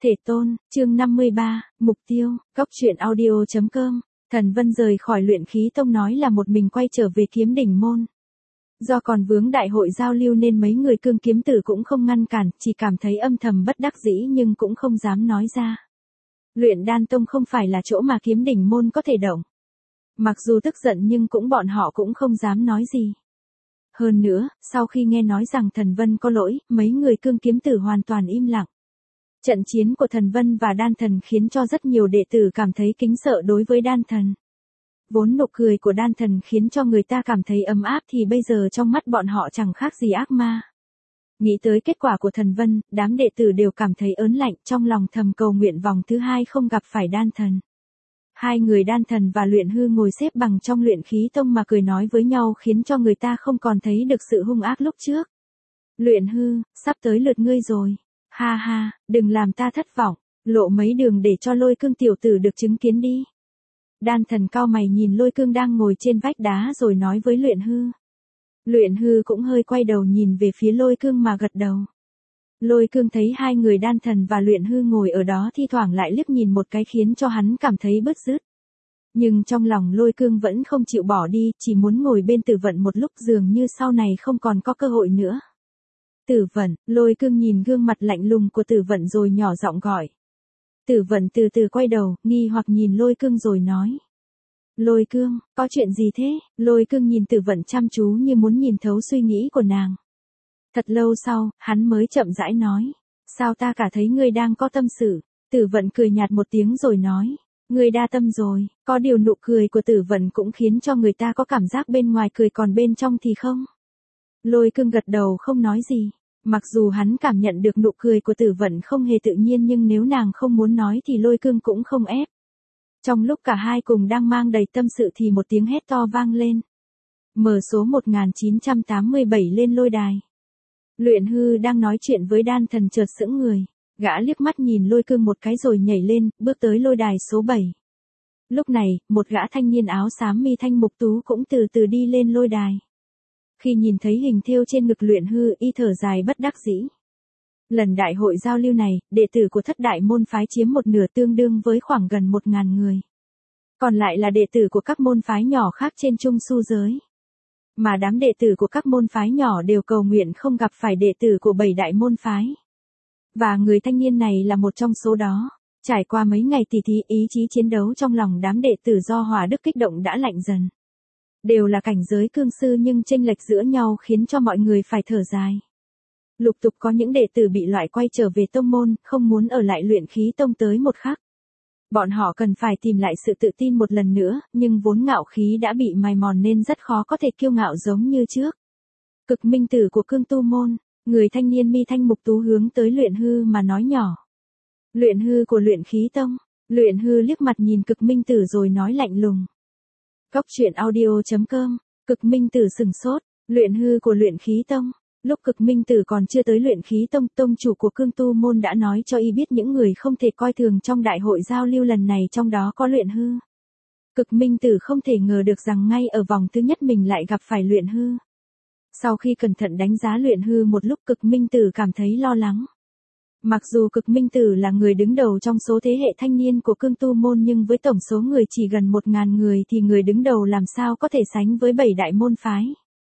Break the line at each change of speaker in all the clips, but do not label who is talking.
Thể tôn, chương 53, mục tiêu, góc truyện audio.com. Thần Vân rời khỏi luyện khí tông nói là một mình quay trở về kiếm đỉnh môn. Do còn vướng đại hội giao lưu nên mấy người cương kiếm tử cũng không ngăn cản, chỉ cảm thấy âm thầm bất đắc dĩ nhưng cũng không dám nói ra. Luyện đan tông không phải là chỗ mà kiếm đỉnh môn có thể động. Mặc dù tức giận nhưng bọn họ cũng không dám nói gì. Hơn nữa, sau khi nghe nói rằng Thần Vân có lỗi, mấy người cương kiếm tử hoàn toàn im lặng. Trận chiến của Thần Vân và đan thần khiến cho rất nhiều đệ tử cảm thấy kính sợ đối với đan thần. Vốn nụ cười của đan thần khiến cho người ta cảm thấy ấm áp thì bây giờ trong mắt bọn họ chẳng khác gì ác ma. Nghĩ tới kết quả của Thần Vân, đám đệ tử đều cảm thấy ớn lạnh, trong lòng thầm cầu nguyện vòng thứ 2 không gặp phải đan thần. Hai người đan thần và luyện hư ngồi xếp bằng trong luyện khí tông mà cười nói với nhau khiến cho người ta không còn thấy được sự hung ác lúc trước. Luyện hư, sắp tới lượt ngươi rồi. Ha ha, đừng làm ta thất vọng, lộ mấy đường để cho Lôi Cương tiểu tử được chứng kiến đi. Đan thần cao mày nhìn Lôi Cương đang ngồi trên vách đá rồi nói với luyện hư. Luyện hư cũng hơi quay đầu nhìn về phía Lôi Cương mà gật đầu. Lôi Cương thấy hai người đan thần và luyện hư ngồi ở đó thi thoảng lại liếc nhìn một cái khiến cho hắn cảm thấy bứt rứt. Nhưng trong lòng Lôi Cương vẫn không chịu bỏ đi, chỉ muốn ngồi bên Tử Vận một lúc dường như sau này không còn có cơ hội nữa. Tử Vận, Lôi Cương nhìn gương mặt lạnh lùng của Tử Vận rồi nhỏ giọng gọi. Tử Vận từ từ quay đầu, nghi hoặc nhìn Lôi Cương rồi nói. Lôi Cương, có chuyện gì thế? Lôi Cương nhìn Tử Vận chăm chú như muốn nhìn thấu suy nghĩ của nàng. Thật lâu sau, hắn mới chậm rãi nói. Sao ta cả thấy ngươi đang có tâm sự? Tử Vận cười nhạt một tiếng rồi nói. Ngươi đa tâm rồi, có điều nụ cười của Tử Vận cũng khiến cho người ta có cảm giác bên ngoài cười còn bên trong thì không. Lôi Cương gật đầu không nói gì. Mặc dù hắn cảm nhận được nụ cười của Tử Vận không hề tự nhiên nhưng nếu nàng không muốn nói thì Lôi Cương cũng không ép. Trong lúc cả hai cùng đang mang đầy tâm sự thì một tiếng hét to vang lên. Mở số 1987 lên lôi đài. Luyện hư đang nói chuyện với đan thần chợt sững người. Gã liếc mắt nhìn Lôi Cương một cái rồi nhảy lên, bước tới lôi đài số 7. Lúc này, một gã thanh niên áo xám mi thanh mục tú cũng từ từ đi lên lôi đài. Khi nhìn thấy hình thêu trên ngực luyện hư, y thở dài bất đắc dĩ. Lần đại hội giao lưu này, đệ tử của thất đại môn phái chiếm một nửa tương đương với khoảng gần 1.000 người. Còn lại là đệ tử của các môn phái nhỏ khác trên trung su giới. Mà đám đệ tử của các môn phái nhỏ đều cầu nguyện không gặp phải đệ tử của 7 đại môn phái. Và người thanh niên này là một trong số đó. Trải qua mấy ngày tỉ thí, ý chí chiến đấu trong lòng đám đệ tử do hỏa đức kích động đã lạnh dần. Đều là cảnh giới cương sư nhưng chênh lệch giữa nhau khiến cho mọi người phải thở dài. Lục tục có những đệ tử bị loại quay trở về tông môn, không muốn ở lại luyện khí tông tới một khắc. Bọn họ cần phải tìm lại sự tự tin một lần nữa, nhưng vốn ngạo khí đã bị mài mòn nên rất khó có thể kiêu ngạo giống như trước. Cực minh tử của cương tu môn, người thanh niên mi thanh mục tú hướng tới luyện hư mà nói nhỏ. Luyện hư của luyện khí tông, luyện hư liếc mặt nhìn cực minh tử rồi nói lạnh lùng. Góc truyện audio.com, cực minh tử sừng sốt, luyện hư của luyện khí tông. Lúc cực minh tử còn chưa tới luyện khí tông, tông chủ của cương tu môn đã nói cho y biết những người không thể coi thường trong đại hội giao lưu lần này trong đó có luyện hư. Cực minh tử không thể ngờ được rằng ngay ở vòng thứ nhất mình lại gặp phải luyện hư. Sau khi cẩn thận đánh giá luyện hư một lúc cực minh tử cảm thấy lo lắng. Mặc dù cực minh tử là người đứng đầu trong số thế hệ thanh niên của cương tu môn nhưng với tổng số người chỉ gần 1.000 người thì người đứng đầu làm sao có thể sánh với 7 đại môn phái.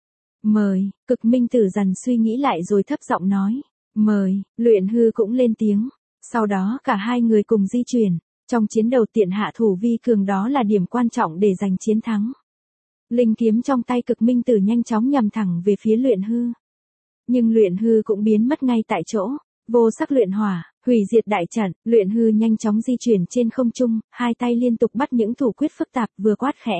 Mời, cực minh tử dần suy nghĩ lại rồi thấp giọng nói. Mời, luyện hư cũng lên tiếng. Sau đó cả hai người cùng di chuyển. Trong chiến đầu tiện hạ thủ vi cường đó là điểm quan trọng để giành chiến thắng. Linh kiếm trong tay cực minh tử nhanh chóng nhằm thẳng về phía luyện hư. Nhưng luyện hư cũng biến mất ngay tại chỗ. Vô sắc luyện hỏa, hủy diệt đại trận, luyện hư nhanh chóng di chuyển trên không trung, hai tay liên tục bắt những thủ quyết phức tạp vừa quát khẽ.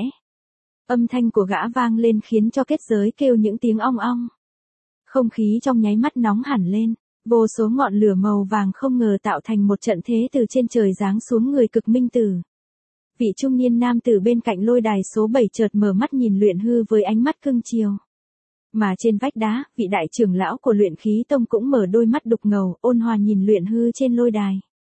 Âm thanh của gã vang lên khiến cho kết giới kêu những tiếng ong ong. Không khí trong nháy mắt nóng hẳn lên, vô số ngọn lửa màu vàng không ngờ tạo thành một trận thế từ trên trời giáng xuống người cực minh tử. Vị trung niên nam tử bên cạnh lôi đài số 7 chợt mở mắt nhìn luyện hư với ánh mắt cưng chiều. Mà trên vách đá, vị đại trưởng lão của luyện khí tông cũng mở đôi mắt đục ngầu, ôn hòa nhìn luyện hư trên lôi đài.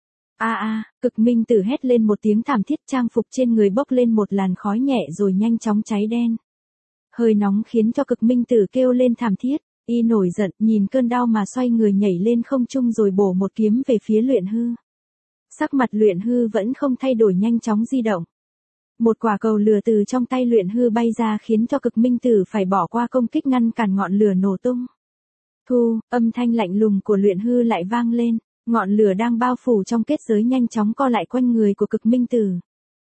Cực minh tử hét lên một tiếng thảm thiết, trang phục trên người bốc lên một làn khói nhẹ rồi nhanh chóng cháy đen. Hơi nóng khiến cho cực minh tử kêu lên thảm thiết, y nổi giận, nhìn cơn đau mà xoay người nhảy lên không trung rồi bổ một kiếm về phía luyện hư. Sắc mặt Luyện Hư vẫn không thay đổi, nhanh chóng di động. Một quả cầu lửa từ trong tay Luyện Hư bay ra khiến cho Cực Minh Tử phải bỏ qua công kích ngăn cản ngọn lửa nổ tung. Thu, âm thanh lạnh lùng của Luyện Hư lại vang lên, ngọn lửa đang bao phủ trong kết giới nhanh chóng co lại quanh người của Cực Minh Tử.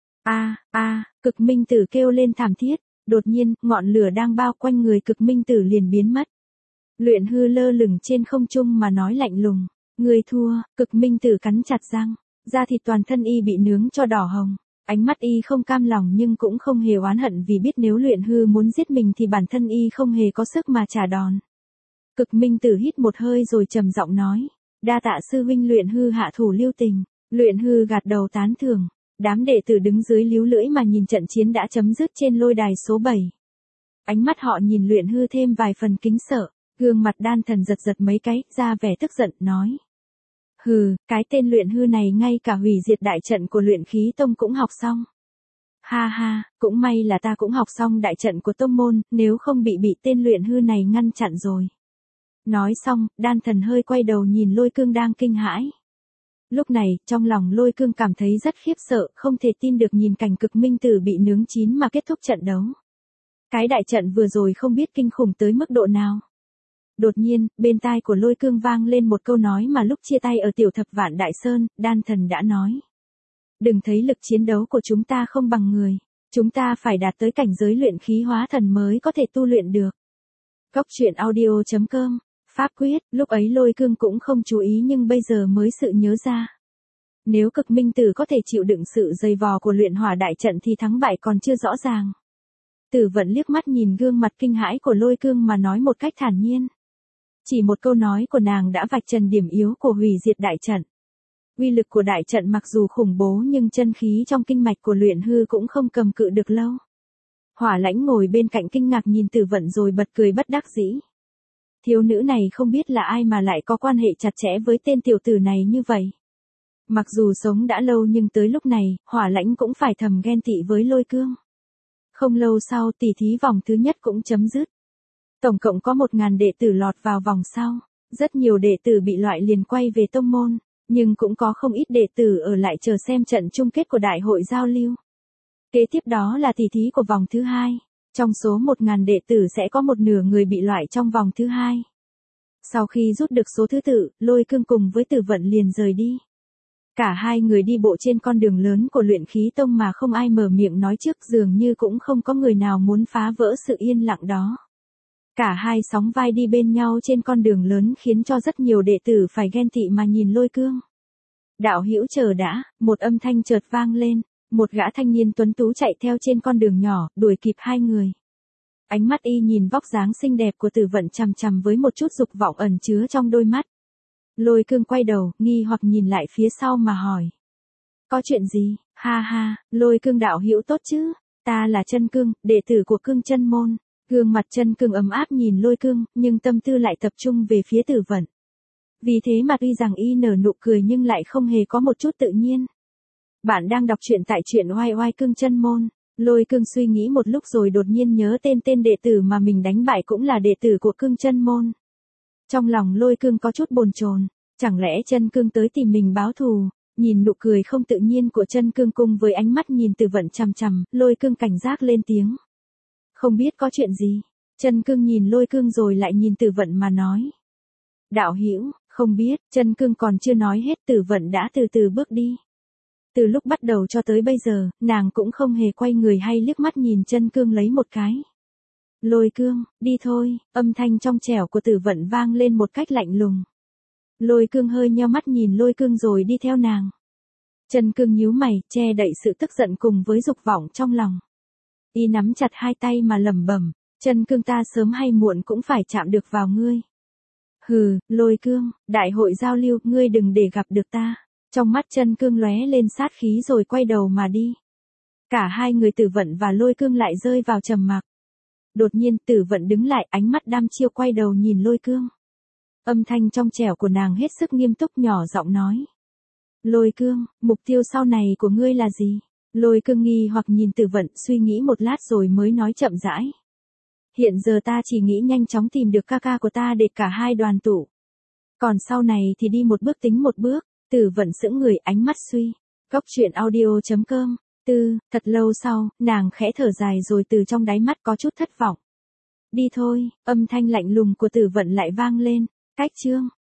Cực Minh Tử kêu lên thảm thiết, đột nhiên, ngọn lửa đang bao quanh người Cực Minh Tử liền biến mất. Luyện Hư lơ lửng trên không trung mà nói lạnh lùng, người thua. Cực Minh Tử cắn chặt răng, da thịt toàn thân y bị nướng cho đỏ hồng, ánh mắt y không cam lòng nhưng cũng không hề oán hận vì biết nếu Luyện Hư muốn giết mình thì bản thân y không hề có sức mà trả đòn. Cực Minh Tử hít một hơi rồi trầm giọng nói, đa tạ sư huynh. Luyện Hư hạ thủ lưu tình. Luyện Hư gật đầu tán thưởng. Đám đệ tử đứng dưới líu lưỡi mà nhìn trận chiến đã chấm dứt trên lôi đài số 7. Ánh mắt họ nhìn Luyện Hư thêm vài phần kính sợ, gương mặt Đan Thần giật giật mấy cái, ra vẻ tức giận, nói. Hừ, cái tên Luyện Hư này ngay cả hủy diệt đại trận của Luyện Khí Tông cũng học xong. Ha ha, cũng may là ta cũng học xong đại trận của tông môn, nếu không bị tên Luyện Hư này ngăn chặn rồi. Nói xong, Đan Thần hơi quay đầu nhìn Lôi Cương đang kinh hãi. Lúc này, trong lòng Lôi Cương cảm thấy rất khiếp sợ, không thể tin được nhìn cảnh Cực Minh Tử bị nướng chín mà kết thúc trận đấu. Cái đại trận vừa rồi không biết kinh khủng tới mức độ nào. Đột nhiên, bên tai của Lôi Cương vang lên một câu nói mà lúc chia tay ở Tiểu Thập Vạn Đại Sơn, Đan Thần đã nói. Đừng thấy lực chiến đấu của chúng ta không bằng người. Chúng ta phải đạt tới cảnh giới luyện khí hóa thần mới có thể tu luyện được. Cốc truyện audio.com. Pháp quyết, lúc ấy Lôi Cương cũng không chú ý nhưng bây giờ mới sự nhớ ra. Nếu Cực Minh Tử có thể chịu đựng sự dày vò của luyện hỏa đại trận thì thắng bại còn chưa rõ ràng. Tử Vận liếc mắt nhìn gương mặt kinh hãi của Lôi Cương mà nói một cách thản nhiên. Chỉ một câu nói của nàng đã vạch trần điểm yếu của hủy diệt đại trận. Uy lực của đại trận mặc dù khủng bố nhưng chân khí trong kinh mạch của Luyện Hư cũng không cầm cự được lâu. Hỏa Lãnh ngồi bên cạnh kinh ngạc nhìn Tử Vận rồi bật cười bất đắc dĩ. Thiếu nữ này không biết là ai mà lại có quan hệ chặt chẽ với tên tiểu tử này như vậy. Mặc dù sống đã lâu nhưng tới lúc này, Hỏa Lãnh cũng phải thầm ghen tị với Lôi Cương. Không lâu sau tỷ thí vòng thứ nhất cũng chấm dứt. Tổng cộng có 1.000 đệ tử lọt vào vòng sau. Rất nhiều đệ tử bị loại liền quay về tông môn, nhưng cũng có không ít đệ tử ở lại chờ xem trận chung kết của đại hội giao lưu. Kế tiếp đó là tỷ thí của vòng thứ 2. Trong số 1.000 đệ tử sẽ có một nửa người bị loại trong vòng thứ 2. Sau khi rút được số thứ tự, Lôi Cương cùng với Tử Vận liền rời đi. Cả hai người đi bộ trên con đường lớn của luyện khí tông mà không ai mở miệng nói trước, dường như cũng không có người nào muốn phá vỡ sự yên lặng đó. Cả hai sóng vai đi bên nhau trên con đường lớn khiến cho rất nhiều đệ tử phải ghen tị mà nhìn Lôi Cương. Đạo hữu chờ đã, một âm thanh chợt vang lên, một gã thanh niên tuấn tú chạy theo trên con đường nhỏ, đuổi kịp hai người. Ánh mắt y nhìn vóc dáng xinh đẹp của Tử Vận chằm chằm với một chút dục vọng ẩn chứa trong đôi mắt. Lôi Cương quay đầu, nghi hoặc nhìn lại phía sau mà hỏi. Có chuyện gì? Ha ha, Lôi Cương đạo hữu tốt chứ? Ta là Chân Cương, đệ tử của Cương Chân Môn. Gương mặt Chân Cương ấm áp nhìn Lôi Cương, nhưng tâm tư lại tập trung về phía Tử Vận. Vì thế mà tuy rằng y nở nụ cười nhưng lại không hề có một chút tự nhiên. Bạn đang đọc truyện tại truyện oai oai Cương Chân Môn. Lôi Cương suy nghĩ một lúc rồi đột nhiên nhớ tên đệ tử mà mình đánh bại cũng là đệ tử của Cương Chân Môn. Trong lòng Lôi Cương có chút bồn chồn, chẳng lẽ Chân Cương tới tìm mình báo thù? Nhìn nụ cười không tự nhiên của Chân Cương cùng với ánh mắt nhìn Tử Vận chằm chằm, Lôi Cương cảnh giác lên tiếng. Không biết có chuyện gì? Chân Cương nhìn Lôi Cương rồi lại nhìn Tử Vận mà nói. Đạo hữu, không biết. Chân Cương còn chưa nói hết, Tử Vận đã từ từ bước đi. Từ lúc bắt đầu cho tới bây giờ, nàng cũng không hề quay người hay liếc mắt nhìn Chân Cương lấy một cái. Lôi Cương, đi thôi, âm thanh trong trẻo của Tử Vận vang lên một cách lạnh lùng. Lôi Cương hơi nheo mắt nhìn Lôi Cương rồi đi theo nàng. Chân Cương nhíu mày, che đậy sự tức giận cùng với dục vọng trong lòng. Y nắm chặt hai tay mà lẩm bẩm, Chân Cương ta sớm hay muộn cũng phải chạm được vào ngươi. Hừ, Lôi Cương, đại hội giao lưu, ngươi đừng để gặp được ta. Trong mắt Chân Cương lóe lên sát khí rồi quay đầu mà đi. Cả hai người Tử Vận và Lôi Cương lại rơi vào trầm mặc. Đột nhiên Tử Vận đứng lại, ánh mắt đăm chiêu quay đầu nhìn Lôi Cương. Âm thanh trong trẻo của nàng hết sức nghiêm túc nhỏ giọng nói. Lôi Cương, mục tiêu sau này của ngươi là gì? Lôi Cương nghi hoặc nhìn Tử Vận, suy nghĩ một lát rồi mới nói chậm rãi. Hiện giờ ta chỉ nghĩ nhanh chóng tìm được ca ca của ta để cả hai đoàn tụ. Còn sau này thì đi một bước tính một bước. Tử Vận sững người, ánh mắt suy. Cốc truyện audio.com. Thật lâu sau, nàng khẽ thở dài rồi từ trong đáy mắt có chút thất vọng. Đi thôi, âm thanh lạnh lùng của Tử Vận lại vang lên. Cách chương.